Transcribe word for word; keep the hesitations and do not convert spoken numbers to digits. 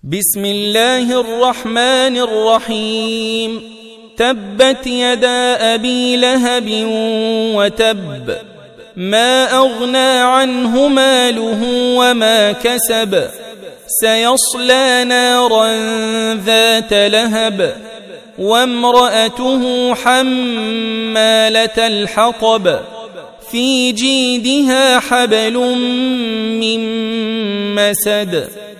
بسم الله الرحمن الرحيم. تبت يدا أبي لهب وتب، ما أغنى عنه ماله وما كسب، سيصلى نارا ذات لهب، وامرأته حمالة الحطب، في جيدها حبل من مسد.